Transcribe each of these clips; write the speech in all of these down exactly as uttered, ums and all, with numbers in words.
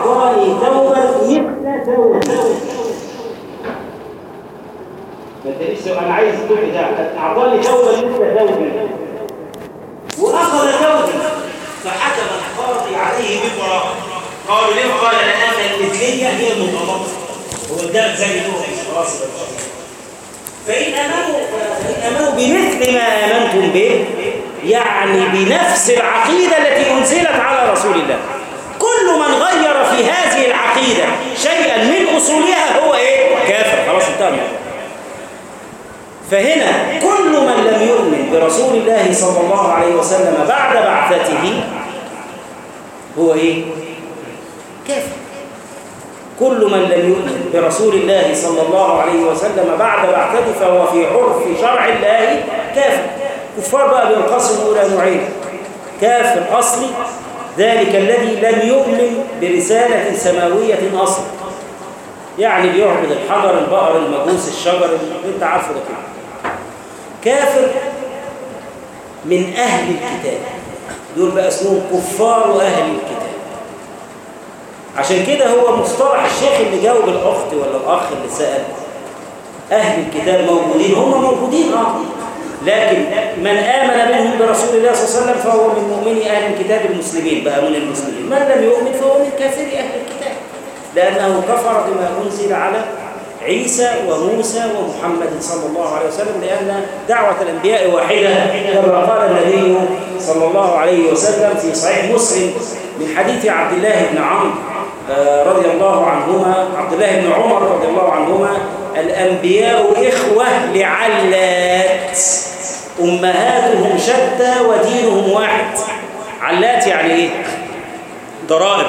أعطاني ثوبا مثل ثوبي. ما تقوليش أنا عايز الثوب ده، أعطاني ثوبا مثل ثوبي وأخذ ثوبي فحكم القاضي عليه بالبراءة. قالوا ليه؟ قال لأن المثلية هي المطلقة، هو ده زي نوع خلاص. فإن آمنوا فإن آمنوا بمثل ما آمنتم به، يعني بنفس العقيدة التي أنزلت على رسول الله. كل من غير في هذه العقيدة شيئا من أصولها هو إيه؟ كافر. خلاص انتهى. فهنا كل من لم يؤمن برسول الله صلى الله عليه وسلم بعد بعثته هو إيه؟ كافر. كل من لم يؤمن برسول الله صلى الله عليه وسلم بعد بعثته فهو في عرف شرع الله كافر. كفار بقى بينقسموا إلى نوعين: كافر أصلي، ذلك الذي لم يؤمن برسالة سماوية أصلا، يعني بيعبد الحجر، البقر، المجوس، الشجر، اللي انت عارفه ده كده. كافر من أهل الكتاب، دول بقى اسمهم كفار أهل الكتاب. عشان كده هو مصطلح الشيخ اللي جاوب الأخت ولا الأخ اللي سأل، أهل الكتاب موجودين، هم موجودين اه لكن من آمن منهم برسول الله صلى الله عليه وسلم فهو من مؤمني أهل الكتاب المسلمين، بقى من المسلمين. من لم يؤمن فهو من كافري أهل الكتاب، لأنه كفر بما أنزل على عيسى وموسى ومحمد صلى الله عليه وسلم، لأن دعوة الأنبياء واحدة كما قال النبي صلى الله عليه وسلم في صحيح مسلم من حديث عبد الله بن عمرو رضي الله عنهما، عبد الله بن عمر رضي الله عنهما: الأنبياء إخوة لعلات أمهاتهم شتى ودينهم واحد. علات يعني إيه؟ ضرائب،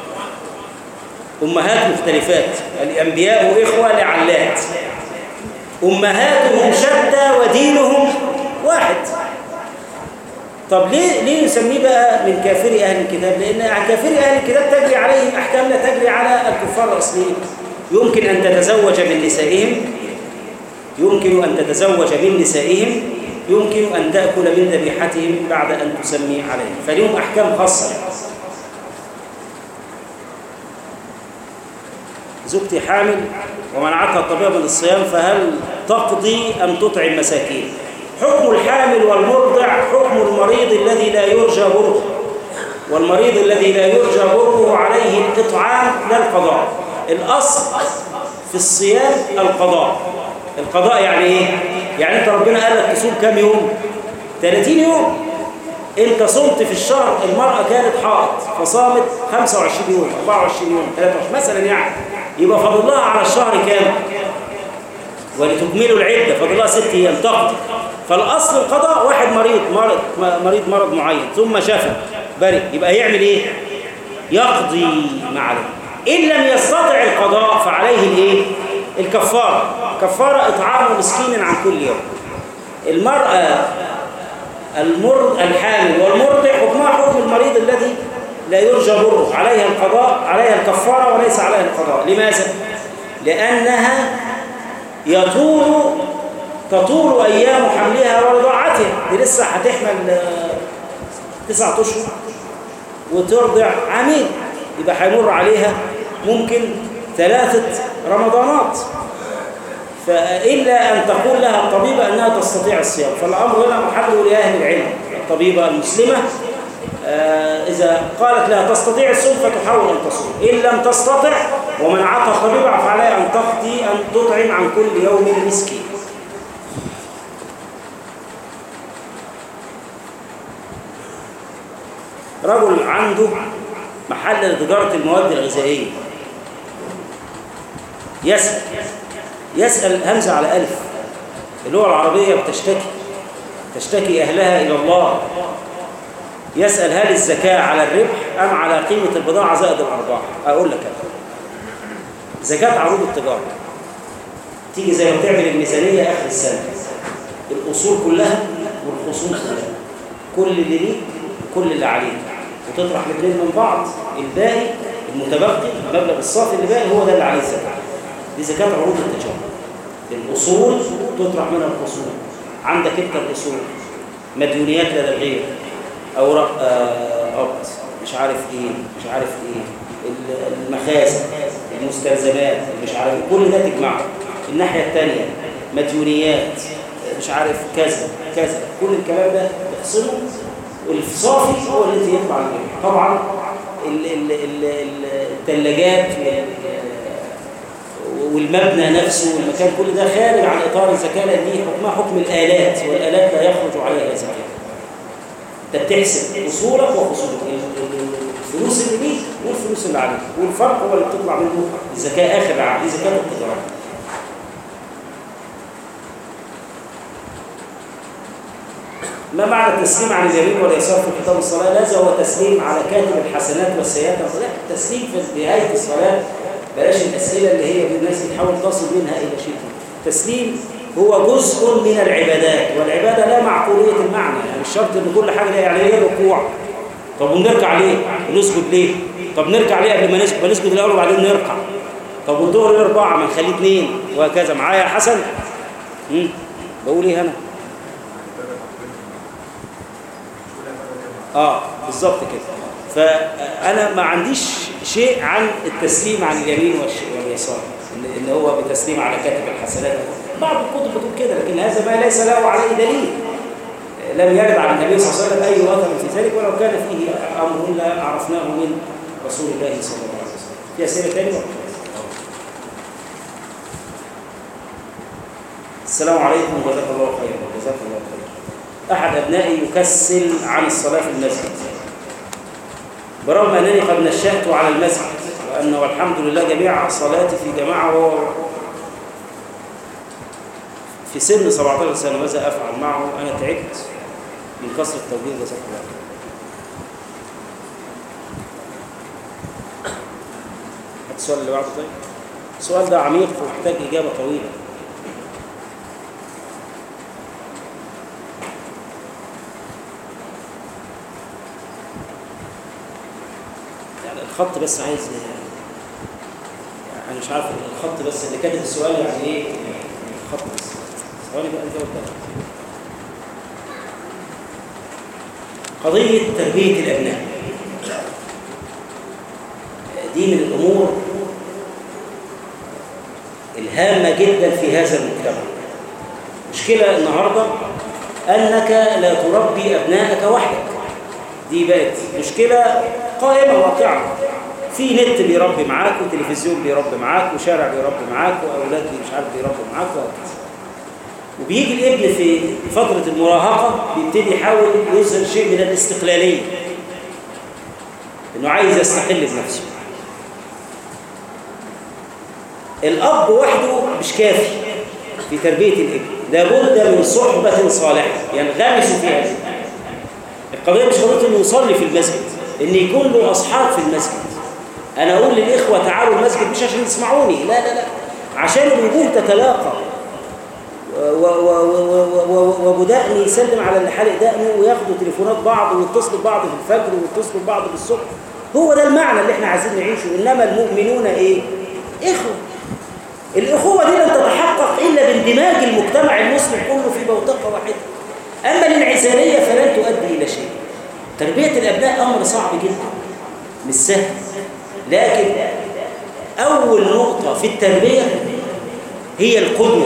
أمهات مختلفات. الأنبياء إخوة لعلات أمهاتهم شتى ودينهم واحد. طب ليه ليه نسميه بقى من كافري أهل الكتاب؟ لأن كافري أهل الكتاب تجري عليهم أحكام لا تجري على الكفار الأصليين. يمكن أن تتزوج من نسائهم، يمكن أن تتزوج من نسائهم، يمكن أن تأكل من ذبيحتهم بعد أن تسمي عليهم، فلهم أحكام خاصة. زوجتي حامل ومنعتها الطبيعة من الصيام، فهل تقضي أم تطعم مساكين؟ حكم الحامل والمرضع حكم المريض الذي لا يرجى بره، والمريض الذي لا يرجى بره عليه الإطعام لا القضاء. الأصل في الصيام القضاء. القضاء يعني إيه؟ يعني أنت ربنا قال لك تصوم كام يوم؟ ثلاثين يوم. أنت صمت في الشهر، المرأة كانت حائض فصامت خمسة وعشرين يوم، أربعة وعشرين يوم، ثلاثة وعشرين مثلا، يعني يبقى فاضل لها على الشهر كام؟ ولتكملوا العدة فاضل لها ست أيام تقضي. فالأصل القضاء. واحد مريض مرض مريض مرض معين ثم شفى برئ، يبقى يعمل إيه؟ يقضي ما عليه. إن لم يستطع القضاء فعليه الإيه؟ الكفارة. كفارة إطعام مسكين عن كل يوم. المرأة المرض الحامل والمرضع حكمها حكم المريض الذي لا يرجى بره، عليها القضاء، عليها الكفارة وليس عليها القضاء. لماذا؟ لأنها يطول تطول أيام حملها ورضاعتها، دي لسه هتحمل تسعة أشهر وترضع عامين، يبقى هيمر عليها ممكن ثلاثة رمضانات. فإلا أن تقول لها الطبيبة أنها تستطيع الصيام، فالأمر هنا محله لأهل العلم. الطبيبة المسلمة إذا قالت لها تستطيع الصوم فتحاول أن تصوم، إن لم تستطع ومنعتها الطبيبة فعليها أن تقضي أن تطعم عن كل يوم مسكين. رجل عنده محل لتجارة المواد الغذائية، يسأل يسأل همزة على ألف. اللغة العربية بتشتكي تشتكي أهلها إلى الله. يسأل هل الزكاة على الربح أم على قيمة البضاعة زائد الأرباح؟ أقول لك أنا زكاة عروض التجارة تيجي زي ما بتعمل الميزانية آخر السنة، الأصول كلها والخصوم كلها، كل اللي ليك كل اللي عليك، وتطرح الاثنين من بعض، الباقي المتبقي المبلغ الصافي اللي باقي هو ده اللي عليه الزكاة. دي زكاة عروض التجارة. الأصول تطرح منها الخصوم، عندك انت الأصول، مديونيات لدى الغير، أوراق قبض، مش عارف إيه مش عارف إيه المخازن، المستلزمات، مش عارف كل ده تجمعه. الناحية الثانية مديونيات، مش عارف كذا كذا، كل الكلام ده تفصله، والصافي هو الذي يطلع الجميع. طبعا الثلاجات والمبنى نفسه والمكان كل ده خارج عن اطار الزكاه، لان دي حكمها حكم الالات، والالات لا يخرج عليها زكاه. انت بتحسب اصولك وخصومك، الفلوس اللي ليك والفلوس اللي عليك، والفرق هو اللي بتطلع منه الزكاه اخر العام، دي زكاه التجاره. ما معنى التسليم عن اليمين واليسار في كتاب الصلاة؟ لازم هو تسليم على كاتب الحسنات والسيئات. لا، التسليم في نهاية الصلاة، بلاش الأسئلة اللي هي الناس بتحاول تصل منها إلى شيء. التسليم هو جزء من العبادات، والعبادة لا معقولية المعنى، يعني مش شرط إن كل حاجة لها يعني ايه ركوع. طب ونركع ليه؟ ونسجد ليه؟ طب نركع ليه قبل ما نسجد؟ بنسجد الأول وبعدين نركع. طب والظهر أربعة ما نخليه اثنين وهكذا. معايا يا حسن؟ امم بقول إيه أنا؟ اه بالظبط كده. فانا ما عنديش شيء عن التسليم عن اليمين واليسار، ان هو بتسليم على كاتب الحسنات. بعض الكتب بتقول كده، لكن هذا ما ليس له عليه دليل. لم يرد عن النبي صلى الله عليه وسلم اي اثر في ذلك، ولو كان فيه امر لا عرفناه من رسول الله صلى الله عليه وسلم. في اسئله ثانيه؟ السلام عليكم وجزاك الله خيرا. جزاك الله خيرا. أحد أبنائي يكسل عن الصلاة في المسجد برغم أنني قد نشأت على المسجد، وأنه والحمد لله جميع صلاتي في جماعة، وهو في سن سبعة عشر سنة. ماذا أفعل معه؟ أنا تعبت من كثرة التوجيه. جزاك الله خيرا. السؤال اللي بعده طيب. السؤال ده عميق ومحتاج إجابة طويلة. الخط بس عايز، انا مش عارف الخط بس اللي كاتب السؤال يعني ايه الخط بس. ثواني بقى نجاوب ده. قضيه تربيه الابناء دي من الامور الهامه جدا في هذا المجتمع. مشكله النهارده انك لا تربي ابنائك وحدك، دي بقت مشكله قائمة واقعة. في نت بيربي معاك، وتلفزيون بيربي معاك، وشارع بيربي معاك، وأولاد مش عارف بيربي معاك، وهكذا. وبيجي الابن في فترة المراهقة بيبتدي يحاول يظهر شيء من الاستقلالية، إنه عايز يستقل بنفسه. الأب وحده مش كافي في تربية الابن، لابد من صحبة صالحة ينغمس فيها. القضية مش قضية إنه يصلي في المسجد، إن يكون له أصحاب في المسجد. أنا أقول للإخوة تعالوا المسجد مش عشان يسمعوني، لا لا لا، عشان الوجوه تتلاقى، وأبو دقن يسلم على اللي حالق دقنه، وياخدوا تليفونات بعض، ويتصلوا ببعض في الفجر، ويتصلوا ببعض بالصبح. هو ده المعنى اللي احنا عايزين نعيشه. إنما المؤمنون إيه؟ إخوة. الإخوة دي لن تتحقق إلا باندماج المجتمع المسلم كله في بوتقة واحدة. أما الانعزالية فلن تؤدي إلى شيء. تربية الأبناء أمر صعب جدا، مش سهل، لكن أول نقطة في التربية هي القدوة.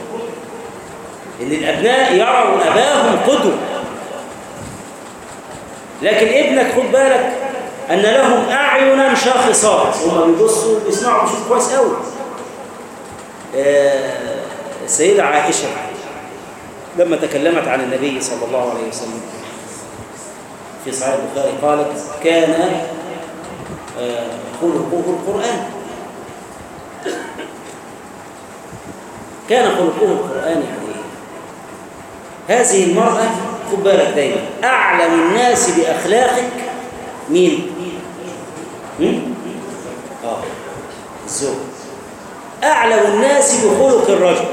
إن الأبناء يروا أباهم قدوة. لكن ابنك خد بالك أن لهم أعينا شاخصات، هم بيبصوا بيسمعوا بيشوفوا كويس قوي. السيدة عائشة لما تكلمت عن النبي صلى الله عليه وسلم في صحيح البخاري قالت كان خلقه القرآن. كان خلقه القرآن يعني هذه المرأة خد بالك دايما أعلم الناس بأخلاقك مين؟ هم؟ آه الزوج. أعلم الناس بخلق الرجل.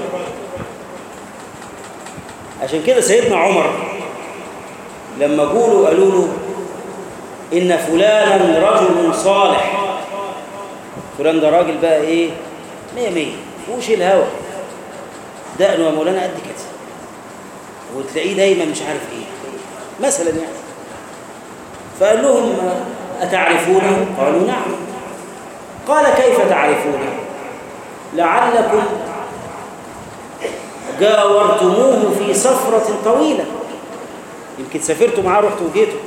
عشان كده سيدنا عمر لما قولوا قالوا له إن فلانا رجل صالح، فلان ده راجل بقى إيه مية مية فوش الهوى، دقنه يا مولانا قد كده، وتلاقيه دايما مش عارف إيه مثلا يعني. فقال لهم أتعرفونه؟ قالوا نعم. قال كيف تعرفونه؟ لعلكم جاورتموه في سفرة طويلة، يمكن سافرتوا معاه رحتوا وجيتوا.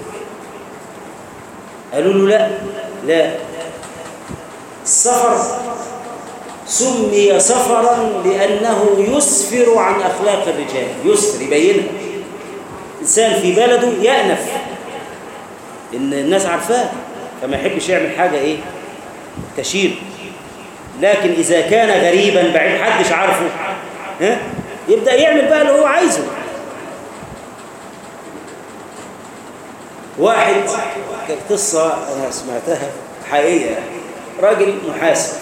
قالوا له لا لا، السفر سمي سفرا لأنه يسفر عن أخلاق الرجال، يسر يبينها. إنسان في بلده يأنف إن الناس عارفاه، فما يحبش يعمل حاجة إيه تشير. لكن إذا كان غريبا بعيد محدش عارفه، ها يبدأ يعمل بقى اللي هو عايزه. واحد كانت قصة أنا سمعتها حقيقية، راجل محاسب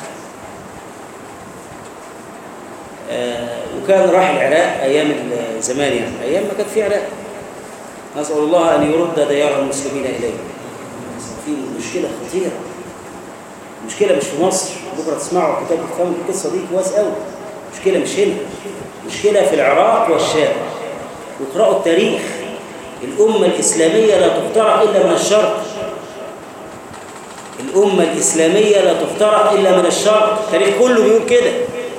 آه وكان راح العراق أيام زمان، يعني أيام ما كانت في عراق. نسأل الله أن يرد ديار المسلمين إليه. في مشكلة خطيرة، مشكلة مش في مصر، بكرة تسمعوا كتاب تفهموا القصة دي كويس قوي. مشكلة مش هنا، مشكلة في العراق والشام. واقرأوا التاريخ، الأمة الإسلامية لا تفترق إلا من الشرق. الأمة الإسلامية لا تفترق إلا من الشرق، التاريخ كله بيقول كده.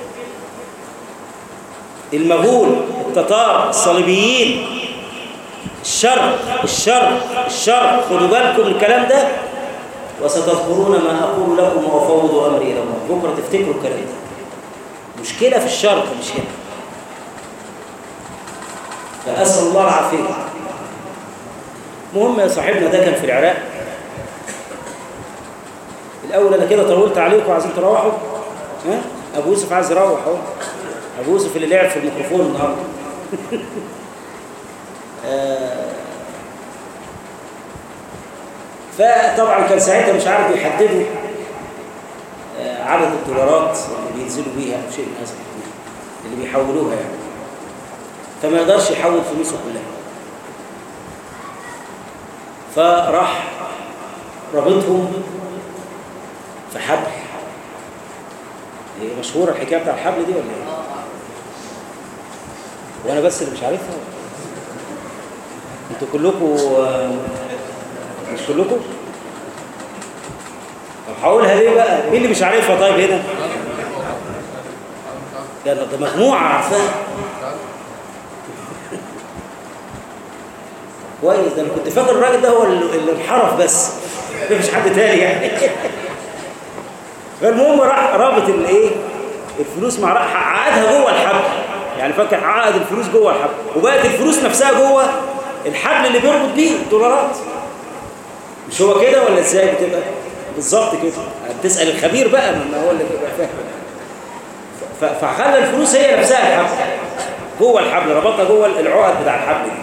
المغول، التتار، الصليبيين، الشرق الشرق الشرق. خدوا بالكم من الكلام ده، وستذكرون ما أقول لكم وأفوض أمري إلى الله. بكرة تفتكروا الكلام ده. مشكلة في الشرق مش هنا. فأسأل الله العافية. مهم يا صاحبنا ده كان في العراق. الأول أنا كده طولت عليكم، عايزين تروحوا؟ ها؟ أبو يوسف عايز يروح أهو. أبو يوسف اللي لعب في الميكروفون النهارده. فطبعا كان ساعتها مش عارف يحددوا عدد الدولارات اللي بينزلوا بيها أو شيء من هذا اللي بيحولوها يعني، فما يقدرش يحول فلوسه كلها. فراح رابطهم في حبل. هي مشهورة الحكاية بتاع الحبل دي ولا ايه؟ وانا بس اللي مش عارفها؟ انتوا كلكم مش كلكم؟ طب هقولها ليه بقى؟ مين اللي مش عارفها طيب هنا؟ ده ده مجموعة عارفاها. كويس، ده انا كنت فاكر الراجل ده هو اللي انحرف بس، مفيش حد تاني يعني. فالمهم راح رابط الايه؟ الفلوس مع عقدها جوه الحبل، يعني فاكر عقد الفلوس جوه الحبل، وبقت الفلوس نفسها جوه الحبل اللي بيربط بيه الدولارات. مش هو كده ولا ازاي بتبقى؟ بالظبط كده. بتسأل الخبير بقى، ما هو اللي بيبقى فاهم. فخلى الفلوس هي نفسها الحبل جوه الحبل، ربطها جوه العقد بتاع الحبل دي،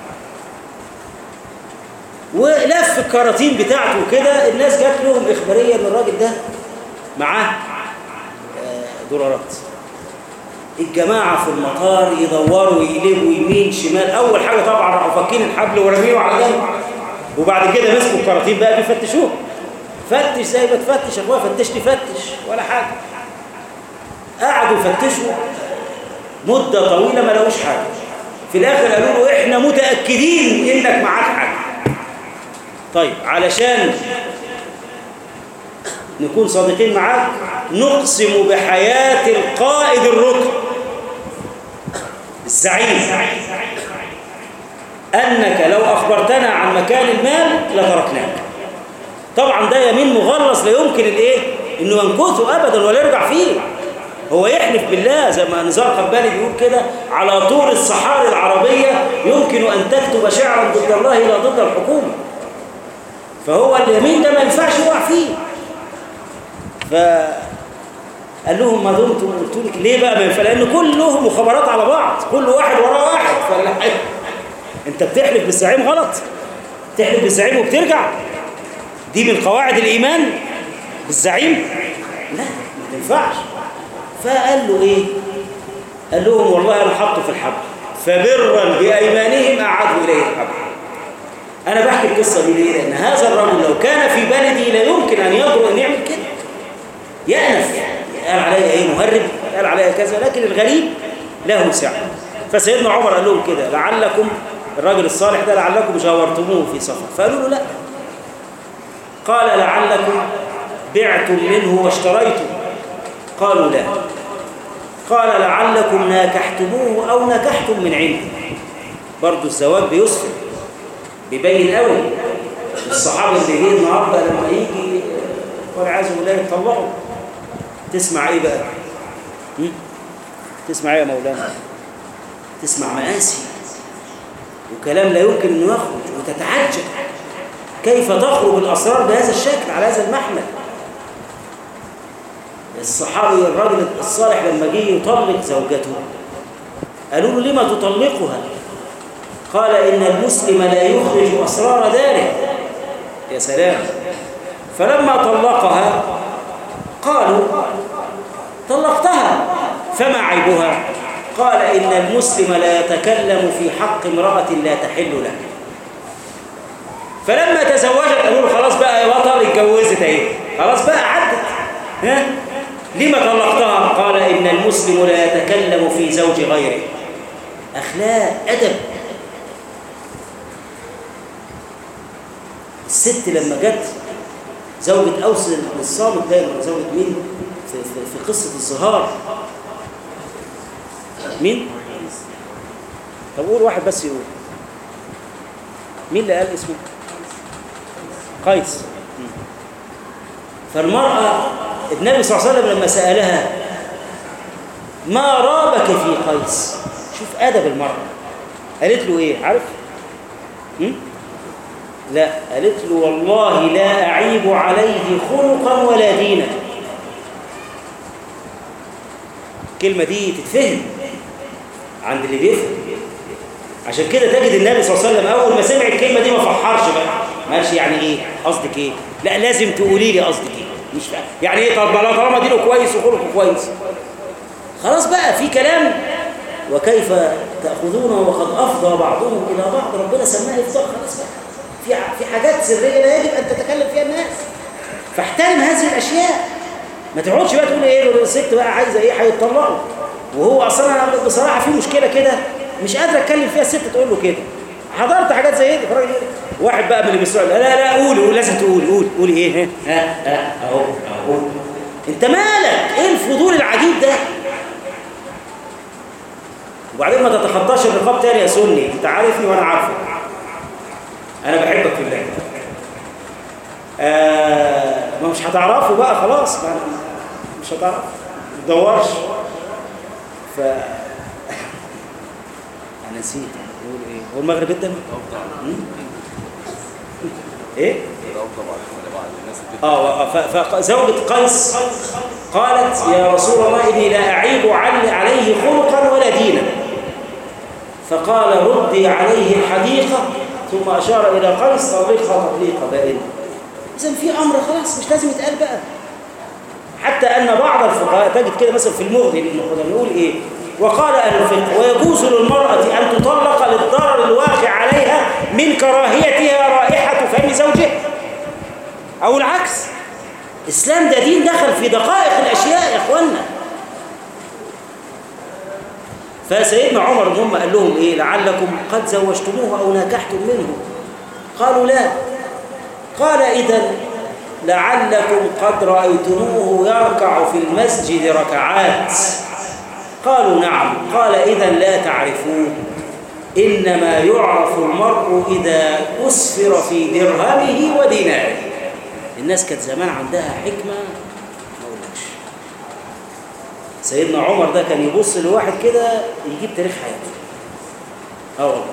ولف الكراتين بتاعته كده. الناس جات لهم إخبارية ان الراجل ده معاه دولارات. الجماعة في المطار يدوروا يقلبوا يمين شمال. أول حاجة طبعا راحوا فاكين الحبل ورميوه على جنب، وبعد كده مسكوا الكراتين بقى بيفتشوه. فتش زي ما تفتش يا اخويا، فتشني فتش ولا حاجة. قعدوا يفتشوا مدة طويلة ما لقوش حاجة. في الآخر قالوا له إحنا متأكدين إنك معاك حاجة. طيب علشان نكون صادقين معاك، نقسم بحياة القائد الركن الزعيم أنك لو أخبرتنا عن مكان المال لتركناك. طبعا ده يمين مغلظ لا يمكن الايه انه ينكثه ابدا ولا يرجع فيه. هو يحلف بالله زي ما نزار قباني بيقول كده: على طول الصحاري العربية يمكن أن تكتب شعرا ضد الله لا ضد الحكومة. فهو اليمين ده ما ينفعش يقع فيه. فقال لهم: ما دمتم قلت لك ليه بقى ما ينفع؟ لأن كلهم مخابرات على بعض، كل واحد وراه واحد. فلا انت بتحلف بالزعيم غلط، تحلف بالزعيم وبترجع، دي من قواعد الإيمان بالزعيم؟ لا ما تنفعش. فقال له ايه؟ قال لهم: والله انا حطه في الحبل، فبرا بايمانهم اعادوا اليه الحبل. انا بحكي القصه دي ليه؟ لان هذا الرجل لو كان في بلدي لا يمكن ان يجرؤ ان يعمل كده، يأنف، قال عليا ايه مهرب، قال عليا كذا. لكن الغريب له سعه. فسيدنا عمر قال لهم كده: لعلكم، الراجل الصالح ده لعلكم جاورتموه في سفر. فقالوا له: لا. قال: لعلكم بعتم منه واشتريتم؟ قالوا لا. قال لعلكم ناكحتموه أو نكحتم من عنده. برضو الزواج بيسفر، بيبين قوي. الصحابة اللي جه النهارده لما يجي والعياذ بالله يطلقوا، تسمع ايه بقى؟ م? تسمع ايه يا مولانا؟ تسمع مآسي وكلام لا يمكن انه يخرج، وتتعجب كيف تخرج الاسرار بهذا الشكل على هذا المحمل. الصحابي الرجل الصالح لما جه يطلق زوجته قالوا له لما تطلقها؟ قال إن المسلم لا يخرج أسرار داره. يا سلام. فلما طلقها قالوا طلقتها فما عيبها؟ قال إن المسلم لا يتكلم في حق امرأة لا تحل له. فلما تزوجت قالوا له خلاص بقى يا بطل اتجوزت اهي، خلاص بقى عدت. ها لما طلقتها؟ قال إن المسلم لا يتكلم في زوج غيره. أخلاق، أدب. الست لما جت زوجة أوس الصامت ده، زوجة مين في, في, في قصة الزهار؟ مين؟ طب قول واحد بس يقول. مين اللي قال اسمه؟ قيس. فالمرأة النبي صلى الله عليه وسلم لما سألها ما رابك في قيس، شوف أدب المرأة، قالت له إيه؟ عارف؟ م? لا، قالت له والله لا أعيب عليه خلقا ولا دينا. الكلمة دي تتفهم عند اللي بيفهم. عشان كده تجد النبي صلى الله عليه وسلم أول ما سمع الكلمة دي ما فحرش بقى، ما قالش يعني إيه قصدك إيه، لا لازم تقولي لي قصدك إيه، مش فاهم يعني إيه. طب ما طالما دينه كويس وخلقه كويس خلاص بقى في كلام. وكيف تأخذونه وقد أفضى بعضهم إلى بعض، ربنا سماه إفضاء. خلاص بقى في في حاجات سرية لا يجب أن تتكلم فيها الناس، فاحترم هذه الأشياء. ما تقعدش بقى تقول إيه الست بقى عايزة إيه هيتطلقوا، وهو أصلا أنا بصراحة في مشكلة كده مش قادر أتكلم فيها. الست تقول له كده. حضرت حاجات زي دي. واحد بقى من اللي بيسأل لا لا قول قول لازم تقول قول قولي إيه ها ها أهو أهو. أنت مالك؟ إيه الفضول العجيب ده؟ وبعدين ما تتخطاش الرقاب تاني يا سني، أنت عارفني وأنا عارفك، أنا بحبك في الله. آه ما مش هتعرفوا بقى خلاص، ما مش هتعرف، ما تدورش. ف أنا نسيت أقول إيه. هو المغرب جدا؟ إيه؟ آه فزوجة قيس قالت يا رسول الله إني لا أعيب عليه خلقا ولا دينا. فقال ردي عليه الحديقة، ثم أشار إلى قيس طلقها تطليقة بائنة. إذن في أمر خلاص مش لازم يتقال بقى. حتى أن بعض الفقهاء تجد كده مثلا في المغني لابن يقول إيه؟ وقال أهل الفقه ويجوز للمرأة أن تطلق للضرر الواقع عليها من كراهيتها رائحة فم زوجها، أو العكس. الإسلام ده دين دخل في دقائق الأشياء يا إخوانا. فسيدنا عمر هم قال لهم إيه؟ لعلكم قد زوجتموه أو ناكحتم منه. قالوا لا. قال إذن لعلكم قد رأيتموه يركع في المسجد ركعات. قالوا نعم. قال إذن لا تعرفوه، إنما يعرف المرء إذا أسفر في درهمه وديناره. الناس كانت زمان عندها حكمة ما أقولكش. سيدنا عمر ده كان يبص لواحد كده يجيب تاريخ حياته. اه والله.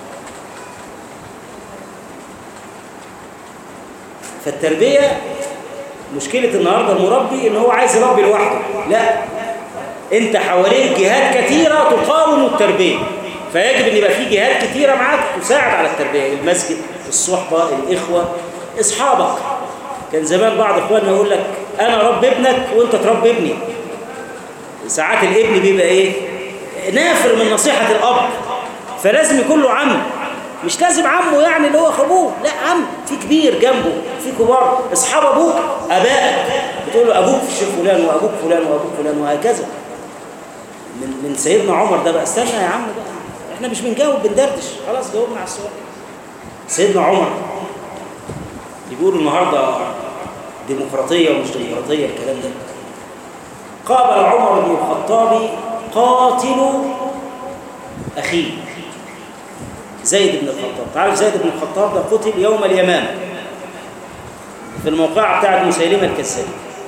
فالتربية مشكلة النهاردة المربي إن هو عايز يربي لوحده. لا، أنت حواليك جهات كثيرة تقاوم التربية، فيجب أن يبقى في جهات كثيرة معاك تساعد على التربية. المسجد، الصحبة، الإخوة، أصحابك. كان زمان بعض إخواننا يقول لك أنا رب ابنك وأنت تربي ابني. ساعات الابن بيبقى إيه؟ نافر من نصيحة الأب، فلازم يكون له عم. مش لازم عمه يعني اللي هو أخوه، لا، عم في كبير جنبه، في كبار، أصحاب أبوك، أبائك، بتقول له أبوك في الشيخ فلان وأبوك فلان وأبوك فلان وهكذا. من من سيدنا عمر ده بقى. استنى يا عم بقى، احنا مش بنجاوب بندردش، خلاص جاوبنا على السؤال. سيدنا عمر يقول النهارده ديمقراطية ومش ديمقراطية الكلام ده. قابل عمر بن الخطاب قاتل أخيه زيد بن الخطاب. تعرف زيد بن الخطاب ده قتل يوم اليمامة في الموقعة بتاعت مسيلمة الكذاب.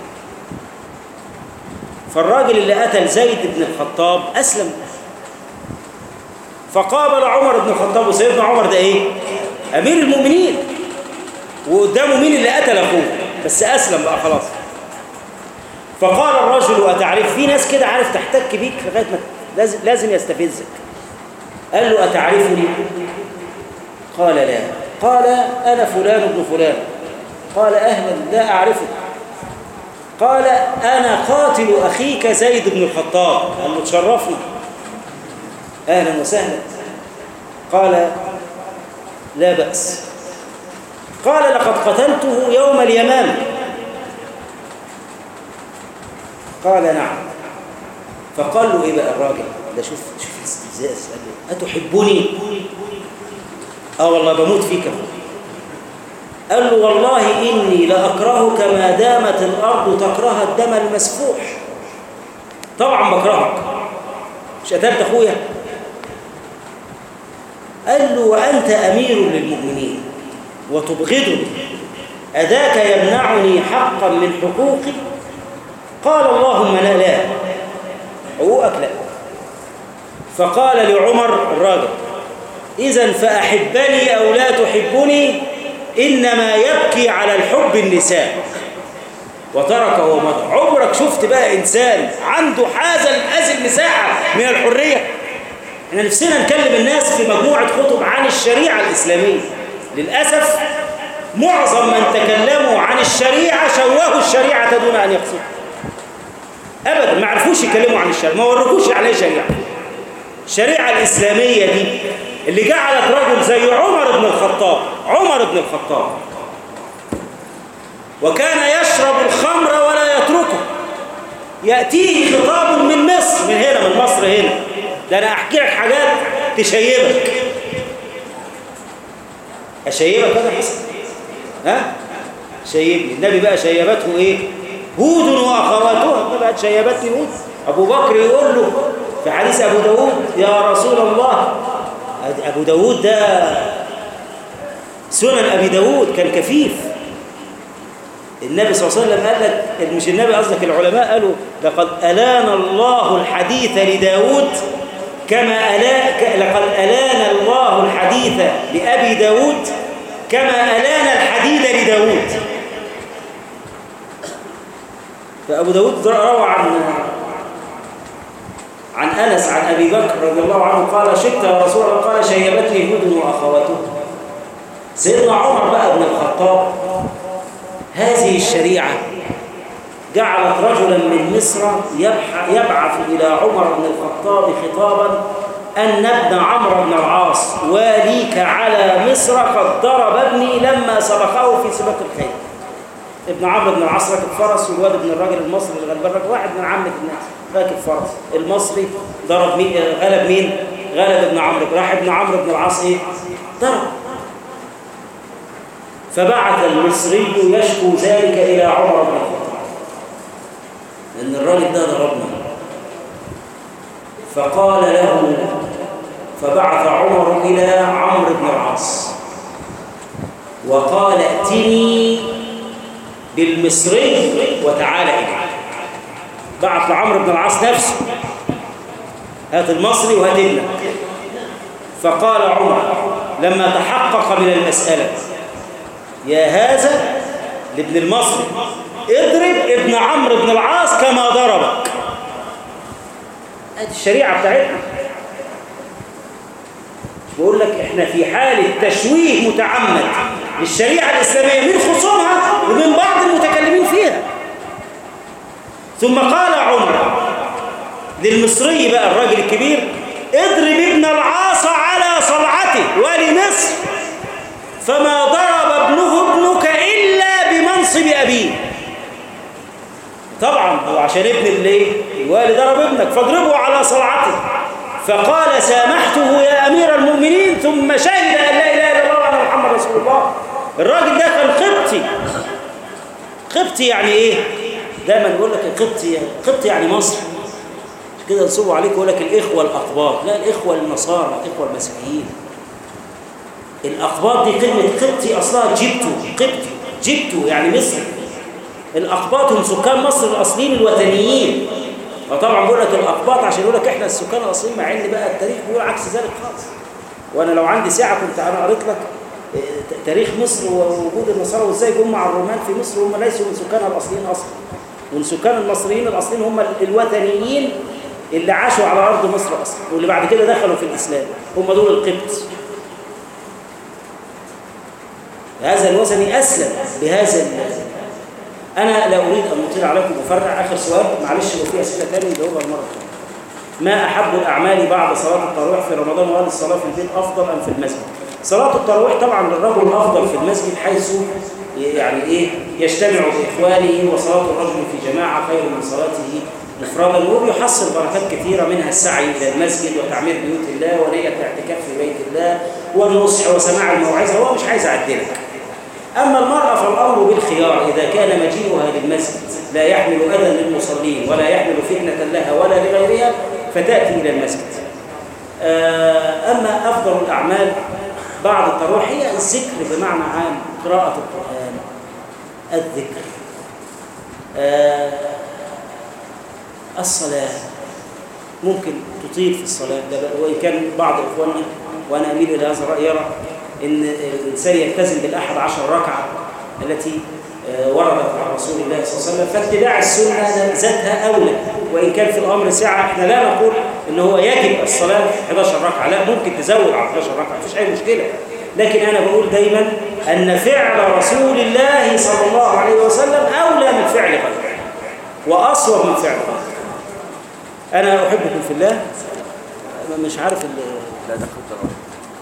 فالراجل اللي قتل زيد بن الخطاب أسلم. فقابل عمر بن الخطاب، وسيدنا عمر ده إيه؟ أمير المؤمنين، وقدامه مين اللي قتل أخوه، بس أسلم بقى خلاص. فقال الرجل أتعرف، في ناس كده عارف تحتك بيك لغاية ما لازم, لازم يستفزك. قال له أتعرفني؟ قال لا. قال أنا فلان ابن فلان. قال أهلا، لا أعرفك. قال أنا قاتل أخيك زيد بن الخطاب. قال له تشرفنا، أهلا وسهلا. قال لا بأس. قال لقد قتلته يوم اليمامة. قال نعم. فقال له إيه بقى الراجل ده؟ شوف شوف الاستفزاز. قال له أتحبني؟ آه والله بموت فيك. قال له والله إني لأكرهك ما دامت الأرض تكره الدم المسفوح. طبعا بكرهك، مش قتلت أخويا؟ قال له وأنت أمير للمؤمنين وتبغضني، أذاك يمنعني حقا من حقوقي؟ قال اللهم لا لا، حقوقك لا. فقال لعمر الراجل إذن فأحبني أو لا تحبني، إنما يبكي على الحب النساء. وتركه ومضى. عمرك شفت بقى إنسان عنده هذا هذه المساحة من الحرية؟ احنا نفسنا نكلم الناس في مجموعة خطب عن الشريعة الإسلامية. للأسف معظم من تكلموا عن الشريعة شوهوا الشريعة دون أن يقصدوا. أبدا ما عرفوش يكلموا عن الشريعة، ما ورقوش عليه شريعة. الشريعة الإسلامية دي اللي جعلت رجل زي عمر بن الخطاب، عمر بن الخطاب وكان يشرب الخمر ولا يتركه، يأتيه خطاب من مصر، من هنا من مصر هنا، ده أنا أحكي لك حاجات تشيبك. أشيبك هذا حسن؟ ها؟ شيبني. النبي بقى شيبته إيه؟ هود وأخواتها. بقى شيبتني هود. أبو بكر يقول له في حديث أبو داود يا رسول الله، أبو داود ده سنن أبي داود كان كفيف. النبي صلى الله عليه وسلم قال لك، مش النبي قصدك العلماء قالوا لقد ألان الله الحديث لداود كما ألان لقد ألان الله الحديث لأبي داود كما ألان الحديد لداود. فأبو داود روى عن عن أنس عن أبي بكر رضي الله عنه قال شئت يا رسول الله؟ قال شيبتني هود وأخواته. سيدنا عمر بقى بن الخطاب هذه الشريعة جعلت رجلا من مصر يبعث إلى عمر بن الخطاب خطابا أن ابن عمرو بن العاص واليك على مصر قد ضرب ابني لما سبقه في سباق الخيل. ابن عمرو بن العاص راكب فرس، والواد ابن الراجل المصري الغلبان راكب، واحد من عامة الناس راكب فرس. المصري ضرب مين؟ غلب مين؟ غلب ابن عمرو. راح ابن عمرو بن العاص ايه؟ ضرب. فبعث المصري يشكو ذلك إلى عمر بن الخطاب لأن الراجل ده ضربنا. فقال له، فبعث عمر إلى عمرو بن العاص وقال ائتني بالمصري وتعالى إليه. بعث لعمرو بن العاص نفسه، هات المصري وهات ابنك. فقال عمر لما تحقق من المسألة يا هذا لابن المصري اضرب ابن عمرو بن العاص كما ضربك. هذه الشريعة بتاعتنا. بقول لك احنا في حالة تشويه متعمد للشريعة الإسلامية من خصومها ومن بعض المتكلمين فيها. ثم قال عمر للمصري بقى الراجل الكبير اضرب ابن العاص على صلعته ولمصر فما ضرب ابنه ابنك إلا بمنصب أبيه. طبعا هو عشان ابن اللي الوالي ضرب ابنك فاضربه على صلعته. فقال سامحته يا أمير المؤمنين ثم شهد أن لا إله إلا الله وأن محمد رسول الله. الراجل ده كان قبطي قبطي يعني ايه؟ دايما يقول لك القبطي قبطي يعني مصر، كده ينصبوا عليك يقول لك الاخوه الاقباط. لا، الاخوه النصارى، الاخوه المسيحيين. الاقباط دي كلمه قبطي اصلها جبتو، قبطي جبتو يعني مصري. الاقباط هم سكان مصر الاصليين الوثنيين. وطبعا بقول لك الاقباط عشان يقول لك احنا السكان الاصليين، مع ان بقى التاريخ بيقول عكس ذلك خالص. وانا لو عندي ساعه كنت انا قريت لك تاريخ مصر ووجود النصارى وازاي جم مع الرومان في مصر، وهم ليسوا من سكانها الاصليين اصلا. ومن سكان المصريين الاصليين هم الوثنيين اللي عاشوا على ارض مصر اصلا، واللي بعد كده دخلوا في الاسلام، هم دول القبط. هذا الوثني اسلم بهذا. انا لا اريد ان اطيل عليكم وافرع. اخر سؤال معلش، لو في اسئله ثانيه نجاوبها المره الثانيه. ما احب الاعمال بعد صلاه التراويح في رمضان، وهل الصلاه في البيت افضل ام في المسجد؟ صلاه التراويح طبعا للرجل الافضل في المسجد، حيث يعني ايه يجتمع باخوانه، وصلاه الرجل في جماعه خير من صلاته مفردا، وبيحصل بركات كثيره منها السعي الى المسجد وتعمير بيوت الله ونيه الاعتكاف في بيت الله والنصح وسماع الموعظه. هو مش عايز اعدلك. أما المرأة فالأمر بالخيار، إذا كان مجيئها للمسجد لا يحمل أذى للمصلين ولا يحمل فتنة لها ولا لغيرها فتأتي إلى المسجد. أما أفضل الأعمال بعد التراويح هي الذكر بمعنى عام، قراءة القرآن، الذكر، الصلاة. ممكن تطيل في الصلاة، وإن كان بعض إخواننا وأنا أميل إلى هذا الرأي يرى إن الإنسان يلتزم بالأحد عشر ركعة التي وردت عن رسول الله صلى الله عليه وسلم، فاتباع السنة ذاتها أولى. وإن كان في الأمر سعة، إحنا لا نقول إن هو يجب الصلاة أحد عشر ركعة، لا، ممكن تزود على أحد عشر ركعة، مفيش أي مشكلة. لكن أنا بقول دايما أن فعل رسول الله صلى الله عليه وسلم أولى من فعل غيره وأصوب من فعل غيره. أنا أحبكم في الله. مش عارف اللي لا دخلت.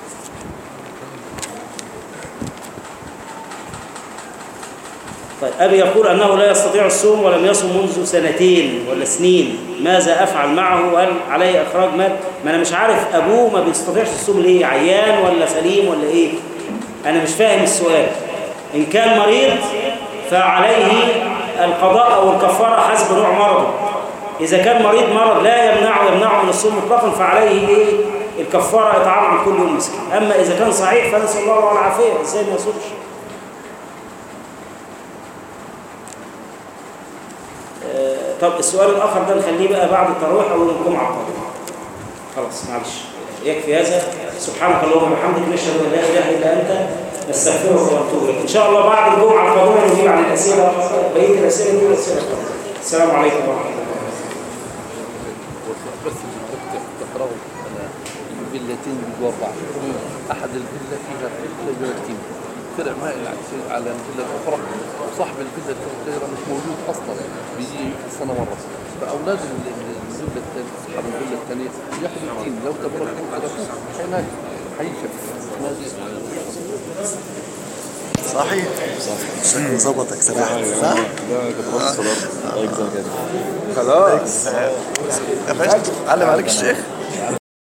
طيب، أبي يقول أنه لا يستطيع الصوم ولم يصم منذ سنتين ولا سنين، ماذا أفعل معه؟ وهل عليه إخراج مال؟ ما أنا مش عارف أبوه ما بيستطيعش الصوم ليه، عيان ولا سليم ولا إيه؟ أنا مش فاهم السؤال. إن كان مريض فعليه القضاء أو الكفارة حسب نوع مرضه. إذا كان مريض مرض لا يمنعه يمنعه من الصوم مطلقا فعليه إيه؟ الكفارة إطعام عن كل يوم مسكين. أما إذا كان صحيح فنسأل الله العافية، إزاي ما يصومش؟ طب السؤال الآخر ده نخليه بقى بعد التراويح أو الجمعة القادمة. خلاص معلش، يكفي هذا. سبحانك اللهم وبحمدك، نشهد أن لا إله إلا أنت، نستغفرك ونتوب إليك. إن شاء الله بعد الجمعة القادمة نجيب عن الأسئلة، بقية الأسئلة دي والأسئلة القادمة. السلام عليكم ورحمة الله. بس تقرأوا الفيلتين بتوضع أحد الفيلا فيها فيلتين طلع مائل على الفيلا الأخرى، وصاحب الفيلا الثانية مش موجود أصلا، بيجي السنة مرة. فأولاد الفيلا الثانية أصحاب الفيلا الثانية ياخذوا التين، لو تبرك تركوه هناك حيشف. صحيح صحيح ظبطك صراحة صح؟ خلاص علم عليك الشيخ.